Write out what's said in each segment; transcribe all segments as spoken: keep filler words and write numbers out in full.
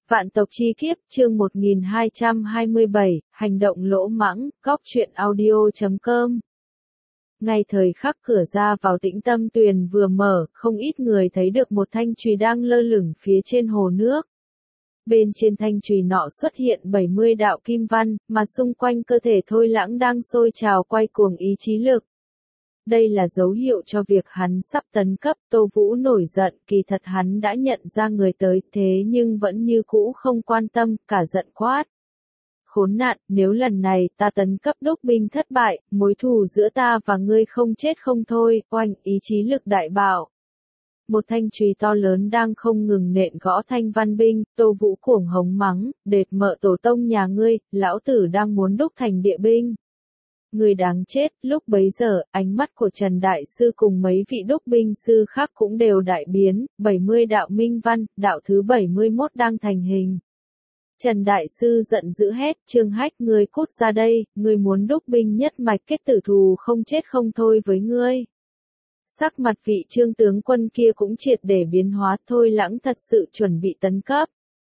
Vạn tộc chi kiếp, chương một nghìn hai trăm hai mươi bảy, hành động lỗ mãng, góc truyện audio chấm com. Ngay thời khắc cửa ra vào Tĩnh Tâm Tuyền vừa mở, không ít người thấy được một thanh chùy đang lơ lửng phía trên hồ nước. Bên trên thanh chùy nọ xuất hiện bảy mươi đạo kim văn, mà xung quanh cơ thể Thôi Lãng đang sôi trào quay cuồng ý chí lực. Đây là dấu hiệu cho việc hắn sắp tấn cấp. Tô Vũ nổi giận, kỳ thật hắn đã nhận ra người tới, thế nhưng vẫn như cũ không quan tâm, cả giận quát. Khốn nạn, nếu lần này ta tấn cấp đúc binh thất bại, mối thù giữa ta và ngươi không chết không thôi. Oanh, ý chí lực đại bạo. Một thanh chùy to lớn đang không ngừng nện gõ thanh văn binh. Tô Vũ cuồng hống mắng, đệt mợ tổ tông nhà ngươi, lão tử đang muốn đúc thành địa binh. Người đáng chết. Lúc bấy giờ, ánh mắt của Trần Đại Sư cùng mấy vị đúc binh sư khác cũng đều đại biến. bảy mươi đạo minh văn, đạo thứ bảy mươi mốt đang thành hình. Trần Đại Sư giận dữ hét, Trương Hách, ngươi cút ra đây, ngươi muốn đúc binh nhất mạch kết tử thù không chết không thôi với ngươi. Sắc mặt vị Trương tướng quân kia cũng triệt để biến hóa. Thôi Lãng thật sự chuẩn bị tấn cấp.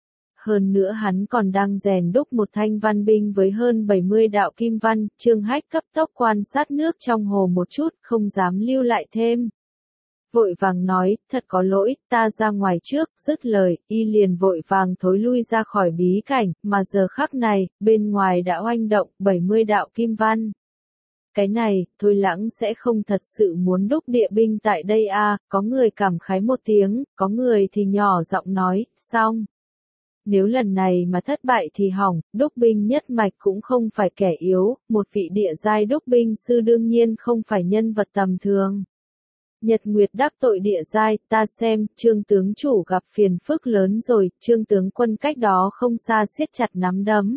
Hơn nữa hắn còn đang rèn đúc một thanh văn binh với hơn bảy mươi đạo kim văn. Trương Hách cấp tốc quan sát nước trong hồ một chút, không dám lưu lại thêm. Vội vàng nói, thật có lỗi, ta ra ngoài trước. Dứt lời, y liền vội vàng thối lui ra khỏi bí cảnh, mà giờ khắc này, bên ngoài đã oanh động bảy mươi đạo kim văn. Cái này, Thôi Lãng sẽ không thật sự muốn đúc địa binh tại đây à? Có người cảm khái một tiếng, có người thì nhỏ giọng nói, xong. Nếu lần này mà thất bại thì hỏng. Đúc binh nhất mạch cũng không phải kẻ yếu, một vị địa giai đúc binh sư đương nhiên không phải nhân vật tầm thường. Nhật Nguyệt đắc tội địa giai, ta xem, Trương tướng chủ gặp phiền phức lớn rồi. Trương tướng quân cách đó không xa siết chặt nắm đấm.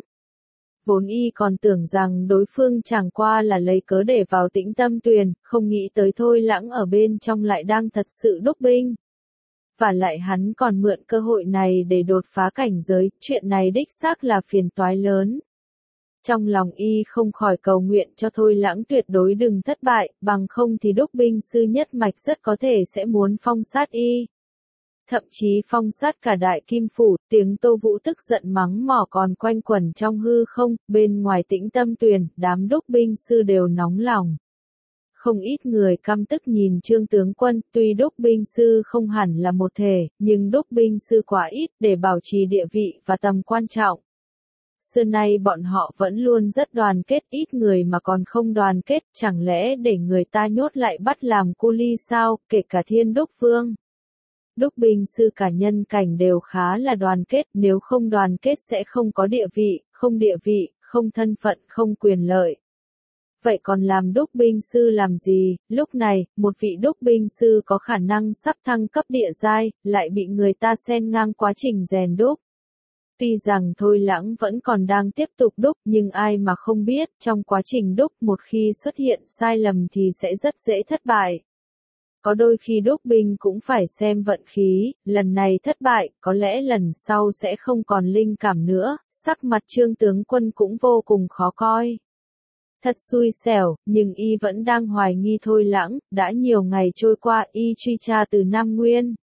Vốn y còn tưởng rằng đối phương chẳng qua là lấy cớ để vào Tĩnh Tâm Tuyền, không nghĩ tới Thôi Lãng ở bên trong lại đang thật sự đúc binh. Và lại hắn còn mượn cơ hội này để đột phá cảnh giới, chuyện này đích xác là phiền toái lớn. Trong lòng y không khỏi cầu nguyện cho Thôi Lãng tuyệt đối đừng thất bại, bằng không thì đúc binh sư nhất mạch rất có thể sẽ muốn phong sát y. Thậm chí phong sát cả Đại Kim Phủ. Tiếng Tô Vũ tức giận mắng mỏ còn quanh quẩn trong hư không. Bên ngoài Tĩnh Tâm Tuyền, đám đúc binh sư đều nóng lòng. Không ít người căm tức nhìn Trương tướng quân, tuy đúc binh sư không hẳn là một thể, nhưng đúc binh sư quá ít để bảo trì địa vị và tầm quan trọng. Xưa nay bọn họ vẫn luôn rất đoàn kết, ít người mà còn không đoàn kết, chẳng lẽ để người ta nhốt lại bắt làm cu li sao, kể cả Thiên Đúc Vương. Đúc binh sư cả nhân cảnh đều khá là đoàn kết, nếu không đoàn kết sẽ không có địa vị, không địa vị, không thân phận, không quyền lợi. Vậy còn làm đúc binh sư làm gì? Lúc này, một vị đúc binh sư có khả năng sắp thăng cấp địa giai, lại bị người ta xen ngang quá trình rèn đúc. Tuy rằng Thôi Lãng vẫn còn đang tiếp tục đúc, nhưng ai mà không biết, trong quá trình đúc một khi xuất hiện sai lầm thì sẽ rất dễ thất bại. Có đôi khi đúc binh cũng phải xem vận khí, lần này thất bại, có lẽ lần sau sẽ không còn linh cảm nữa. Sắc mặt Trương tướng quân cũng vô cùng khó coi. Thật xui xẻo, nhưng y vẫn đang hoài nghi Thôi Lãng. Đã nhiều ngày trôi qua, y truy tra từ Nam Nguyên.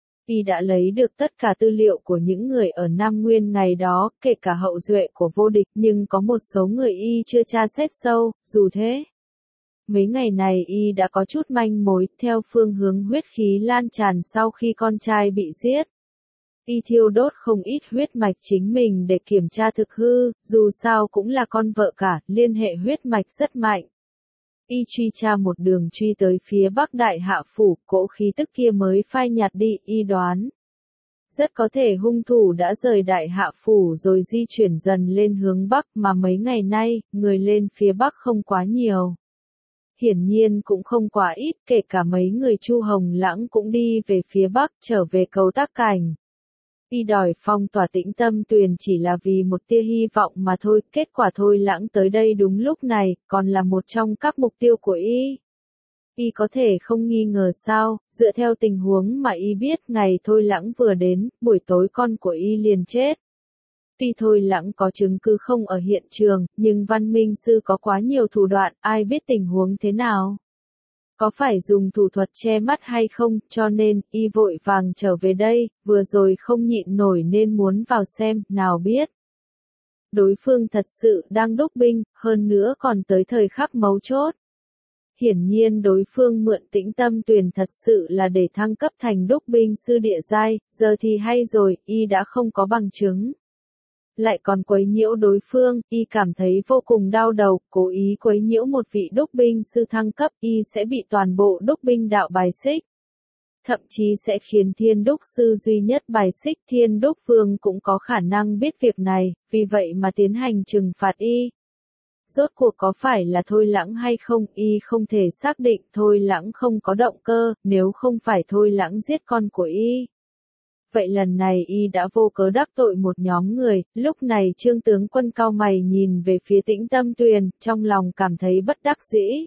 Y đã lấy được tất cả tư liệu của những người ở Nam Nguyên ngày đó, kể cả hậu duệ của vô địch, nhưng có một số người y chưa tra xét sâu. Dù thế, mấy ngày này y đã có chút manh mối, theo phương hướng huyết khí lan tràn sau khi con trai bị giết. Y thiêu đốt không ít huyết mạch chính mình để kiểm tra thực hư, dù sao cũng là con vợ cả, liên hệ huyết mạch rất mạnh. Y truy tra một đường truy tới phía Bắc Đại Hạ Phủ, cỗ khí tức kia mới phai nhạt đi. Y đoán rất có thể hung thủ đã rời Đại Hạ Phủ rồi di chuyển dần lên hướng Bắc, mà mấy ngày nay, người lên phía Bắc không quá nhiều. Hiển nhiên cũng không quá ít, kể cả mấy người Chu Hồng Lãng cũng đi về phía Bắc, trở về cầu Tắc Cảnh. Y đòi phong tỏa Tĩnh Tâm Tuyền chỉ là vì một tia hy vọng mà thôi, kết quả Thôi Lãng tới đây đúng lúc này, còn là một trong các mục tiêu của y. Y có thể không nghi ngờ sao, dựa theo tình huống mà y biết, ngày Thôi Lãng vừa đến, buổi tối con của y liền chết. Tuy Thôi Lãng có chứng cứ không ở hiện trường, nhưng Văn Minh Sư có quá nhiều thủ đoạn, ai biết tình huống thế nào. Có phải dùng thủ thuật che mắt hay không, cho nên, y vội vàng trở về đây, vừa rồi không nhịn nổi nên muốn vào xem, nào biết. Đối phương thật sự đang đúc binh, hơn nữa còn tới thời khắc mấu chốt. Hiển nhiên đối phương mượn Tĩnh Tâm Tuyền thật sự là để thăng cấp thành đúc binh sư địa giai, giờ thì hay rồi, y đã không có bằng chứng. Lại còn quấy nhiễu đối phương, y cảm thấy vô cùng đau đầu, cố ý quấy nhiễu một vị đúc binh sư thăng cấp, y sẽ bị toàn bộ đúc binh đạo bài xích. Thậm chí sẽ khiến Thiên Đúc sư duy nhất bài xích, Thiên Đúc Vương cũng có khả năng biết việc này, vì vậy mà tiến hành trừng phạt y. Rốt cuộc có phải là Thôi Lãng hay không, y không thể xác định. Thôi Lãng không có động cơ, nếu không phải Thôi Lãng giết con của y. Vậy lần này y đã vô cớ đắc tội một nhóm người. Lúc này Trương tướng quân cau mày nhìn về phía Tĩnh Tâm Tuyền, trong lòng cảm thấy bất đắc dĩ.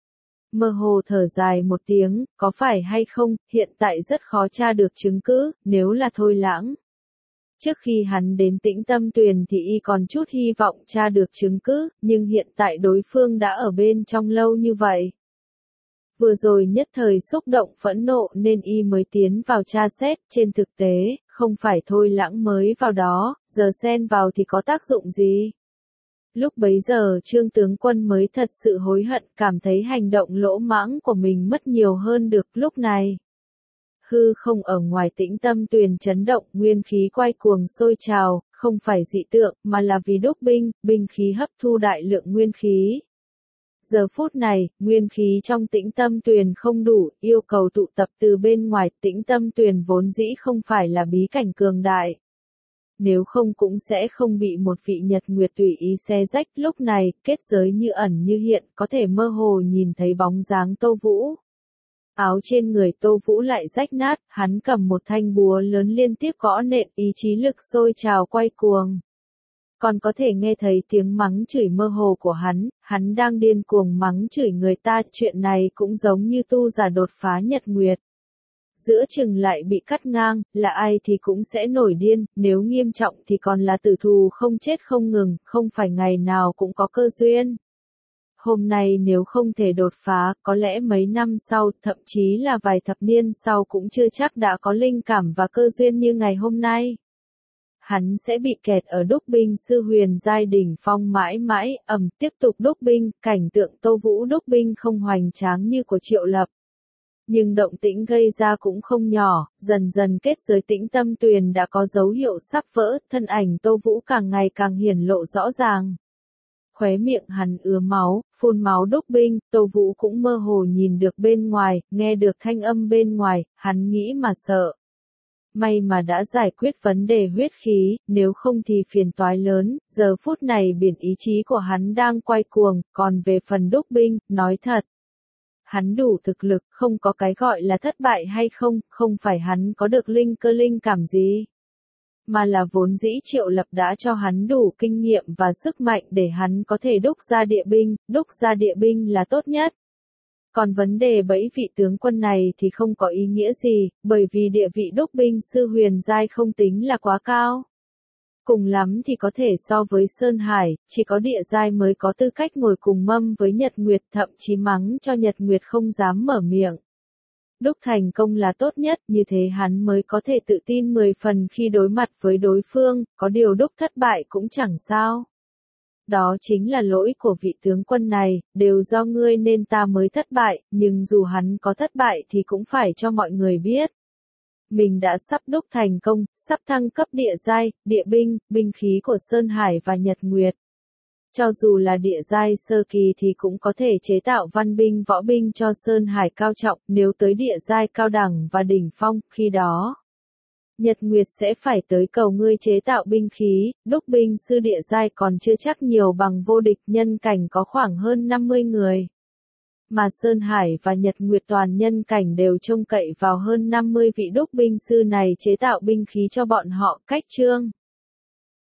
Mơ hồ thở dài một tiếng, có phải hay không, hiện tại rất khó tra được chứng cứ, nếu là Thôi Lãng. Trước khi hắn đến Tĩnh Tâm Tuyền thì y còn chút hy vọng tra được chứng cứ, nhưng hiện tại đối phương đã ở bên trong lâu như vậy. Vừa rồi nhất thời xúc động phẫn nộ nên y mới tiến vào tra xét, trên thực tế, không phải Thôi Lãng mới vào đó, giờ xen vào thì có tác dụng gì? Lúc bấy giờ Trương tướng quân mới thật sự hối hận, cảm thấy hành động lỗ mãng của mình mất nhiều hơn được lúc này. Hư không ở ngoài Tĩnh Tâm Tuyền chấn động, nguyên khí quay cuồng sôi trào, không phải dị tượng, mà là vì đúc binh, binh khí hấp thu đại lượng nguyên khí. Giờ phút này, nguyên khí trong Tĩnh Tâm Tuyền không đủ, yêu cầu tụ tập từ bên ngoài. Tĩnh Tâm Tuyền vốn dĩ không phải là bí cảnh cường đại. Nếu không cũng sẽ không bị một vị nhật nguyệt tùy ý xé rách. Lúc này, kết giới như ẩn như hiện, có thể mơ hồ nhìn thấy bóng dáng Tô Vũ. Áo trên người Tô Vũ lại rách nát, hắn cầm một thanh búa lớn liên tiếp gõ nện, ý chí lực sôi trào quay cuồng. Còn có thể nghe thấy tiếng mắng chửi mơ hồ của hắn, hắn đang điên cuồng mắng chửi người ta, chuyện này cũng giống như tu giả đột phá nhật nguyệt. Giữa chừng lại bị cắt ngang, là ai thì cũng sẽ nổi điên, nếu nghiêm trọng thì còn là tử thù không chết không ngừng, không phải ngày nào cũng có cơ duyên. Hôm nay nếu không thể đột phá, có lẽ mấy năm sau, thậm chí là vài thập niên sau cũng chưa chắc đã có linh cảm và cơ duyên như ngày hôm nay. Hắn sẽ bị kẹt ở đúc binh sư huyền giai đỉnh phong mãi mãi, ầm, tiếp tục đúc binh, cảnh tượng Tô Vũ đúc binh không hoành tráng như của Triệu Lập. Nhưng động tĩnh gây ra cũng không nhỏ, dần dần kết giới Tĩnh Tâm Tuyền đã có dấu hiệu sắp vỡ, thân ảnh Tô Vũ càng ngày càng hiển lộ rõ ràng. Khóe miệng hắn ứa máu, phun máu đúc binh, Tô Vũ cũng mơ hồ nhìn được bên ngoài, nghe được thanh âm bên ngoài, hắn nghĩ mà sợ. May mà đã giải quyết vấn đề huyết khí, nếu không thì phiền toái lớn, giờ phút này biển ý chí của hắn đang quay cuồng, còn về phần đúc binh, nói thật. Hắn đủ thực lực, không có cái gọi là thất bại hay không, không phải hắn có được linh cơ linh cảm gì. Mà là vốn dĩ Triệu Lập đã cho hắn đủ kinh nghiệm và sức mạnh để hắn có thể đúc ra địa binh, đúc ra địa binh là tốt nhất. Còn vấn đề bẫy vị tướng quân này thì không có ý nghĩa gì, bởi vì địa vị đúc binh sư huyền giai không tính là quá cao. Cùng lắm thì có thể so với Sơn Hải, chỉ có địa giai mới có tư cách ngồi cùng mâm với Nhật Nguyệt, thậm chí mắng cho Nhật Nguyệt không dám mở miệng. Đúc thành công là tốt nhất, như thế hắn mới có thể tự tin mười phần khi đối mặt với đối phương, có điều đúc thất bại cũng chẳng sao. Đó chính là lỗi của vị tướng quân này, đều do ngươi nên ta mới thất bại, nhưng dù hắn có thất bại thì cũng phải cho mọi người biết. Mình đã sắp đúc thành công, sắp thăng cấp địa giai, địa binh, binh khí của Sơn Hải và Nhật Nguyệt. Cho dù là địa giai sơ kỳ thì cũng có thể chế tạo văn binh võ binh cho Sơn Hải cao trọng, nếu tới địa giai cao đẳng và đỉnh phong, khi đó Nhật Nguyệt sẽ phải tới cầu ngươi chế tạo binh khí, đúc binh sư địa giai còn chưa chắc nhiều bằng vô địch, nhân cảnh có khoảng hơn năm mươi người. Mà Sơn Hải và Nhật Nguyệt toàn nhân cảnh đều trông cậy vào hơn năm mươi vị đúc binh sư này chế tạo binh khí cho bọn họ, cách Trương